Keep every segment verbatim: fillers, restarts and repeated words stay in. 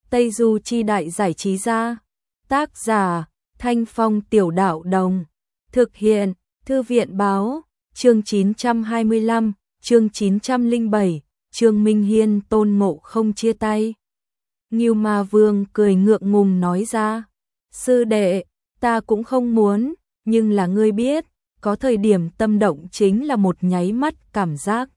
Tây Du Chi Đại Giải Trí Gia. Tác giả Thanh Phong Tiểu Đạo Đồng. Thực hiện Thư viện Báo. Chương chín trăm hai mươi lăm, chương chín trăm lẻ bảy, Trương Minh Hiên Tôn Ngộ Không chia tay. Ngưu Ma Vương cười ngượng ngùng nói ra, sư đệ, ta cũng không muốn, nhưng là ngươi biết, có thời điểm tâm động chính là một nháy mắt cảm giác.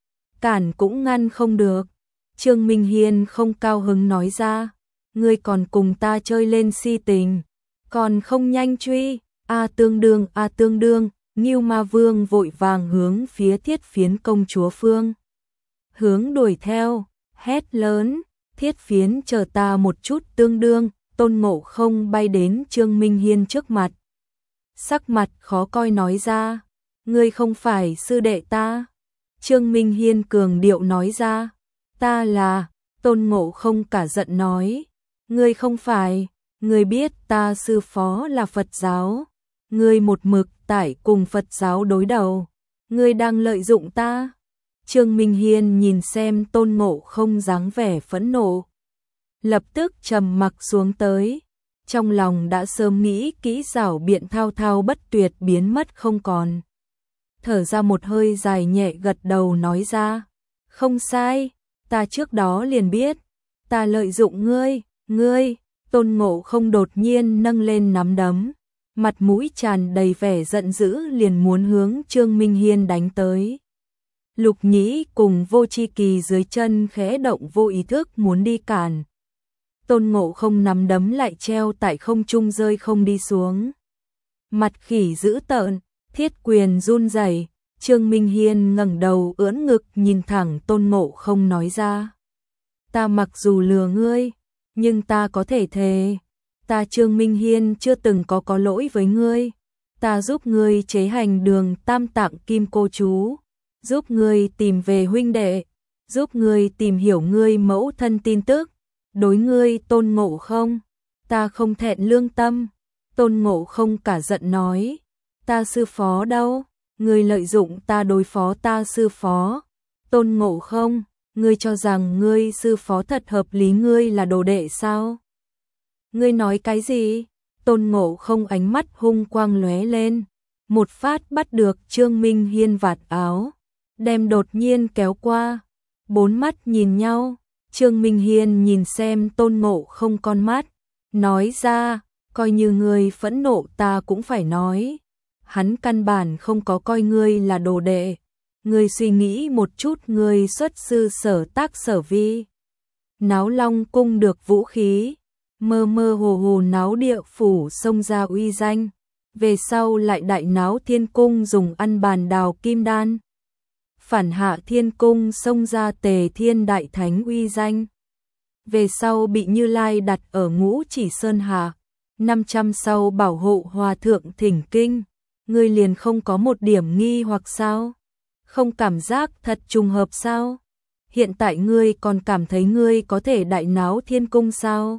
Cản cũng ngăn không được. Trương Minh Hiên không cao hứng nói ra, ngươi còn cùng ta chơi lên si tình, còn không nhanh truy, a tương đương a tương đương. Ngưu Ma Vương vội vàng hướng phía Thiết Phiến công chúa phương hướng đuổi theo, hét lớn, Thiết Phiến chờ ta một chút tương đương. Tôn Ngộ Không bay đến Trương Minh Hiên trước mặt, sắc mặt khó coi nói ra, ngươi không phải sư đệ ta. Trương Minh Hiên cường điệu nói ra, ta là. Tôn Ngộ Không cả giận nói, ngươi không phải, ngươi biết ta sư phó là Phật giáo, ngươi một mực tại cùng Phật giáo đối đầu, ngươi đang lợi dụng ta. Trương Minh Hiên nhìn xem Tôn Ngộ Không dáng vẻ phẫn nộ, lập tức trầm mặc xuống tới, trong lòng đã sớm nghĩ kỹ xảo biện thao thao bất tuyệt biến mất không còn. Thở ra một hơi dài nhẹ gật đầu nói ra, không sai, ta trước đó liền biết, ta lợi dụng ngươi, ngươi. Tôn Ngộ Không đột nhiên nâng lên nắm đấm, mặt mũi tràn đầy vẻ giận dữ liền muốn hướng Trương Minh Hiên đánh tới. Lục Nhĩ cùng Vô Chi Kỳ dưới chân khẽ động vô ý thức muốn đi cản. Tôn Ngộ Không nắm đấm lại treo tại không trung rơi không đi xuống. Mặt khỉ dữ tợn, thiết quyền run rẩy. Trương Minh Hiên ngẩng đầu ưỡn ngực nhìn thẳng Tôn Ngộ Không nói ra, ta mặc dù lừa ngươi, nhưng ta có thể thề, ta Trương Minh Hiên chưa từng có có lỗi với ngươi, ta giúp ngươi chế hành Đường Tam Tạng Kim Cô Chú, giúp ngươi tìm về huynh đệ, giúp ngươi tìm hiểu ngươi mẫu thân tin tức, đối ngươi Tôn Ngộ Không, ta không thẹn lương tâm. Tôn Ngộ Không cả giận nói, ta sư phó đâu, ngươi lợi dụng ta đối phó ta sư phó. Tôn Ngộ Không, ngươi cho rằng ngươi sư phó thật hợp lý, ngươi là đồ đệ sao? Ngươi nói cái gì? Tôn Ngộ Không ánh mắt hung quang lóe lên, một phát bắt được Trương Minh Hiên vạt áo, đem đột nhiên kéo qua, bốn mắt nhìn nhau. Trương Minh Hiên nhìn xem Tôn Ngộ Không con mắt, nói ra, coi như ngươi phẫn nộ ta cũng phải nói, hắn căn bản không có coi ngươi là đồ đệ. Ngươi suy nghĩ một chút, ngươi xuất sư sở tác sở vi, náo Long cung được vũ khí, mơ mơ hồ hồ náo địa phủ xông ra uy danh, về sau lại đại náo thiên cung dùng ăn bàn đào kim đan, phản hạ thiên cung xông ra Tề Thiên Đại Thánh uy danh, về sau bị Như Lai đặt ở Ngũ Chỉ Sơn hạ, năm trăm sau bảo hộ hòa thượng thỉnh kinh, ngươi liền không có một điểm nghi hoặc sao? Không cảm giác thật trùng hợp sao? Hiện tại ngươi còn cảm thấy ngươi có thể đại náo thiên cung sao?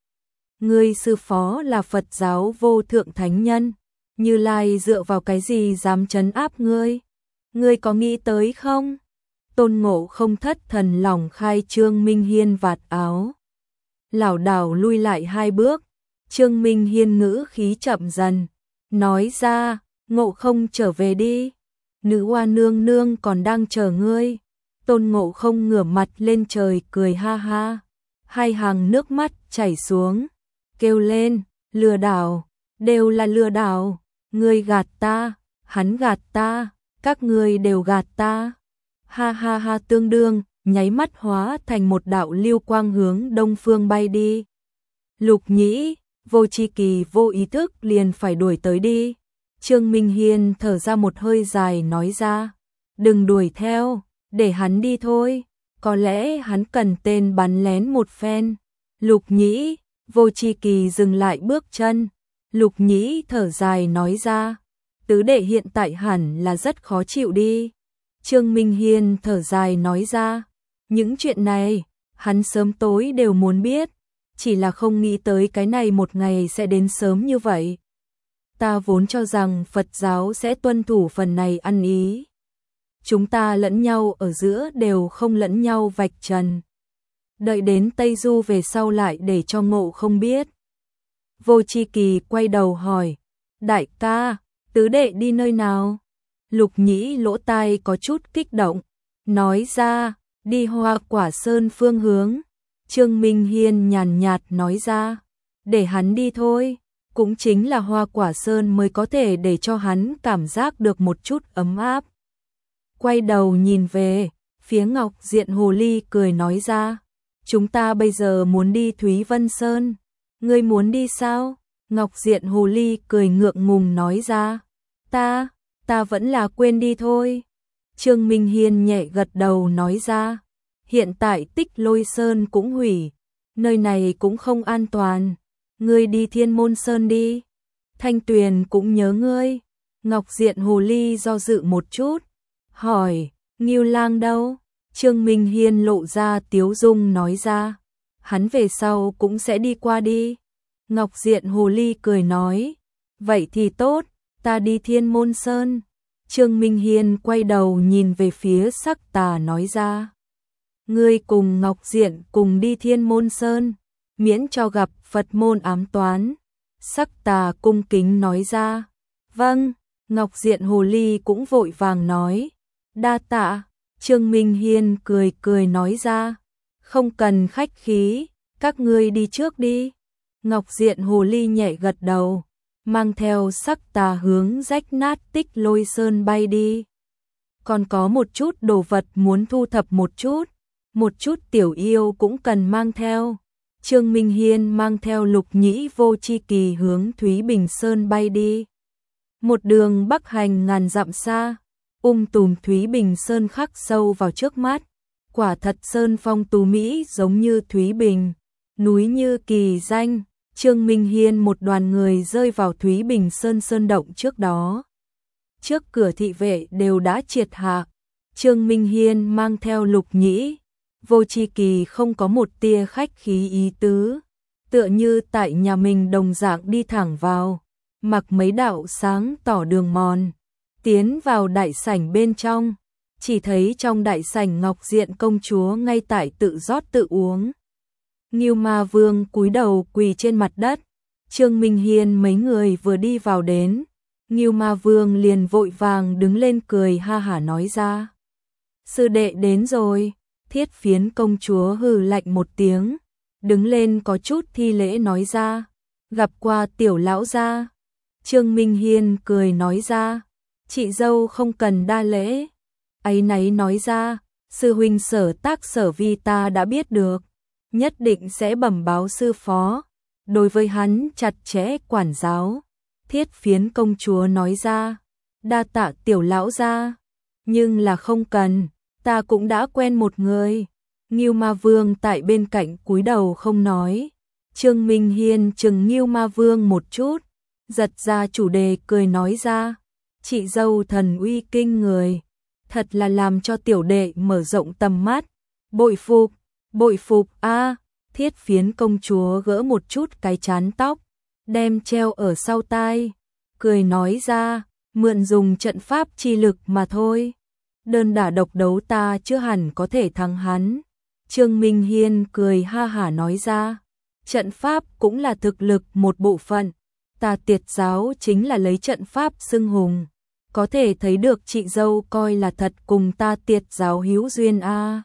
Ngươi sư phó là Phật giáo vô thượng thánh nhân, Như Lai dựa vào cái gì dám trấn áp ngươi? Ngươi có nghĩ tới không? Tôn Ngộ Không thất thần lòng khai Trương Minh Hiên vạt áo, lảo đảo lui lại hai bước. Trương Minh Hiên ngữ khí chậm dần, nói ra, Ngộ Không trở về đi, nữ oa nương nương còn đang chờ ngươi. Tôn Ngộ Không ngửa mặt lên trời cười ha ha, hai hàng nước mắt chảy xuống, kêu lên, lừa đảo, đều là lừa đảo, ngươi gạt ta, hắn gạt ta, các ngươi đều gạt ta. Ha ha ha tương đương, nháy mắt hóa thành một đạo lưu quang hướng đông phương bay đi. Lục Nhĩ, Vô Chi Kỳ vô ý thức liền phải đuổi tới đi. Trương Minh Hiên thở ra một hơi dài nói ra, đừng đuổi theo, để hắn đi thôi, có lẽ hắn cần tên bắn lén một phen. Lục Nhĩ, Vô Chi Kỳ dừng lại bước chân, Lục Nhĩ thở dài nói ra, tứ đệ hiện tại hẳn là rất khó chịu đi. Trương Minh Hiên thở dài nói ra, những chuyện này, hắn sớm tối đều muốn biết, chỉ là không nghĩ tới cái này một ngày sẽ đến sớm như vậy. Ta vốn cho rằng Phật giáo sẽ tuân thủ phần này ăn ý. Chúng ta lẫn nhau ở giữa đều không lẫn nhau vạch trần. đợi đến Tây Du về sau lại để cho Ngộ Không biết. Vô Chi Kỳ quay đầu hỏi, đại ca, tứ đệ đi nơi nào? Lục Nhĩ lỗ tai có chút kích động, nói ra, đi Hoa Quả Sơn phương hướng. Trương Minh Hiên nhàn nhạt nói ra, để hắn đi thôi, cũng chính là Hoa Quả Sơn mới có thể để cho hắn cảm giác được một chút ấm áp. Quay đầu nhìn về, phía Ngọc Diện Hồ Ly cười nói ra, chúng ta bây giờ muốn đi Thúy Vân Sơn, ngươi muốn đi sao? Ngọc Diện Hồ Ly cười ngượng ngùng nói ra, ta, ta vẫn là quên đi thôi. Trương Minh Hiên nhẹ gật đầu nói ra, hiện tại Tích Lôi Sơn cũng hủy, nơi này cũng không an toàn, ngươi đi Thiên Môn Sơn đi. Thanh Tuyền cũng nhớ ngươi. Ngọc Diện Hồ Ly do dự một chút, hỏi, Ngưu Lang đâu? Trương Minh Hiên lộ ra tiếu dung nói ra, hắn về sau cũng sẽ đi qua đi. Ngọc Diện Hồ Ly cười nói, vậy thì tốt, ta đi Thiên Môn Sơn. Trương Minh Hiên quay đầu nhìn về phía Sắc Tà nói ra, ngươi cùng Ngọc Diện cùng đi Thiên Môn Sơn, miễn cho gặp Phật môn ám toán. Sắc Tà cung kính nói ra, vâng. Ngọc Diện Hồ Ly cũng vội vàng nói, đa tạ. Trương Minh Hiên cười cười nói ra, không cần khách khí, các ngươi đi trước đi. Ngọc Diện Hồ Ly nhẹ gật đầu, mang theo Sắc Tà hướng rách nát Tích Lôi Sơn bay đi. Còn có một chút đồ vật muốn thu thập một chút, một chút tiểu yêu cũng cần mang theo. Trương Minh Hiên mang theo Lục Nhĩ Vô Chi Kỳ hướng Thúy Bình Sơn bay đi. Một đường bắc hành ngàn dặm xa, um tùm Thúy Bình Sơn khắc sâu vào trước mắt. Quả thật sơn phong tú mỹ giống như Thúy Bình, núi như kỳ danh. Trương Minh Hiên một đoàn người rơi vào Thúy Bình Sơn sơn động trước đó. Trước cửa thị vệ đều đã triệt hạ. Trương Minh Hiên mang theo Lục Nhĩ Vô Chi Kỳ không có một tia khách khí ý tứ, tựa như tại nhà mình đồng dạng đi thẳng vào, mặc mấy đạo sáng tỏ đường mòn, tiến vào đại sảnh bên trong, chỉ thấy trong đại sảnh Ngọc Diện công chúa ngay tại tự rót tự uống. Ngưu Ma Vương cúi đầu quỳ trên mặt đất, Trương Minh Hiên mấy người vừa đi vào đến, Ngưu Ma Vương liền vội vàng đứng lên cười ha hả nói ra, sư đệ đến rồi. Thiết Phiến công chúa hừ lạnh một tiếng, đứng lên có chút thi lễ nói ra, gặp qua tiểu lão gia. Trương Minh Hiên cười nói ra, chị dâu không cần đa lễ. Ấy nấy nói ra, sư huynh sở tác sở vi ta đã biết được, nhất định sẽ bẩm báo sư phó, đối với hắn chặt chẽ quản giáo. Thiết Phiến công chúa nói ra, đa tạ tiểu lão gia, nhưng là không cần, ta cũng đã quen một người. Ngưu Ma Vương tại bên cạnh cúi đầu không nói. Trương Minh Hiên chừng Ngưu Ma Vương một chút, giật ra chủ đề cười nói ra, chị dâu thần uy kinh người, thật là làm cho tiểu đệ mở rộng tầm mắt, bội phục, bội phục a. Thiết Phiến công chúa gỡ một chút cái chán tóc, đem treo ở sau tai, cười nói ra, mượn dùng trận pháp chi lực mà thôi, đơn đả độc đấu ta chưa hẳn có thể thắng hắn. Trương Minh Hiên cười ha hả nói ra, trận pháp cũng là thực lực một bộ phận, ta Tiệt giáo chính là lấy trận pháp xưng hùng, có thể thấy được chị dâu coi là thật cùng ta Tiệt giáo hữu duyên a.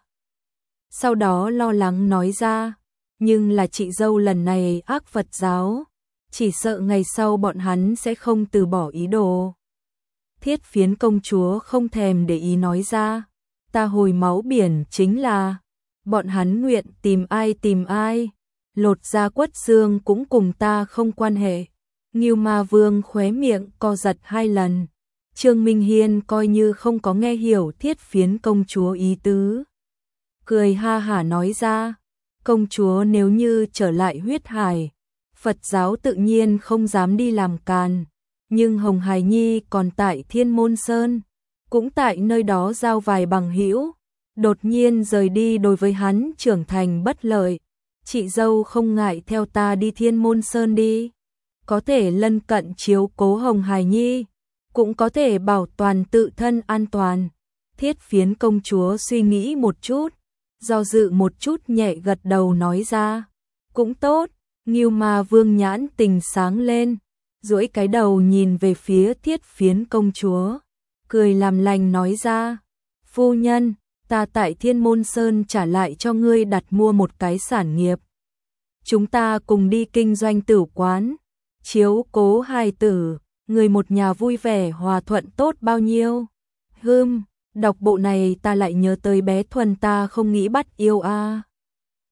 Sau đó lo lắng nói ra, nhưng là chị dâu lần này ác Phật giáo, chỉ sợ ngày sau bọn hắn sẽ không từ bỏ ý đồ. Thiết Phiến công chúa không thèm để ý nói ra, ta hồi máu biển chính là, bọn hắn nguyện tìm ai tìm ai, lột da quất xương cũng cùng ta không quan hệ. Ngưu Ma Vương khóe miệng co giật hai lần. Trương Minh Hiên coi như không có nghe hiểu Thiết Phiến công chúa ý tứ, cười ha hả nói ra, công chúa nếu như trở lại huyết hải, Phật giáo tự nhiên không dám đi làm càn, nhưng Hồng Hải Nhi còn tại Thiên Môn Sơn, cũng tại nơi đó giao vài bằng hữu, đột nhiên rời đi đối với hắn trưởng thành bất lợi, chị dâu không ngại theo ta đi Thiên Môn Sơn đi, có thể lân cận chiếu cố Hồng Hải Nhi, cũng có thể bảo toàn tự thân an toàn. Thiết Phiến công chúa suy nghĩ một chút, do dự một chút nhẹ gật đầu nói ra. Cũng tốt, Ngưu Ma Vương nhãn tình sáng lên, duỗi cái đầu nhìn về phía Thiết Phiến công chúa, cười làm lành nói ra. Phu nhân, ta tại Thiên Môn Sơn trả lại cho ngươi đặt mua một cái sản nghiệp. Chúng ta cùng đi kinh doanh tử quán, chiếu cố hài tử, người một nhà vui vẻ hòa thuận tốt bao nhiêu. Hừm, đọc bộ này ta lại nhớ tới bé Thuần ta không nghĩ bắt yêu a. À.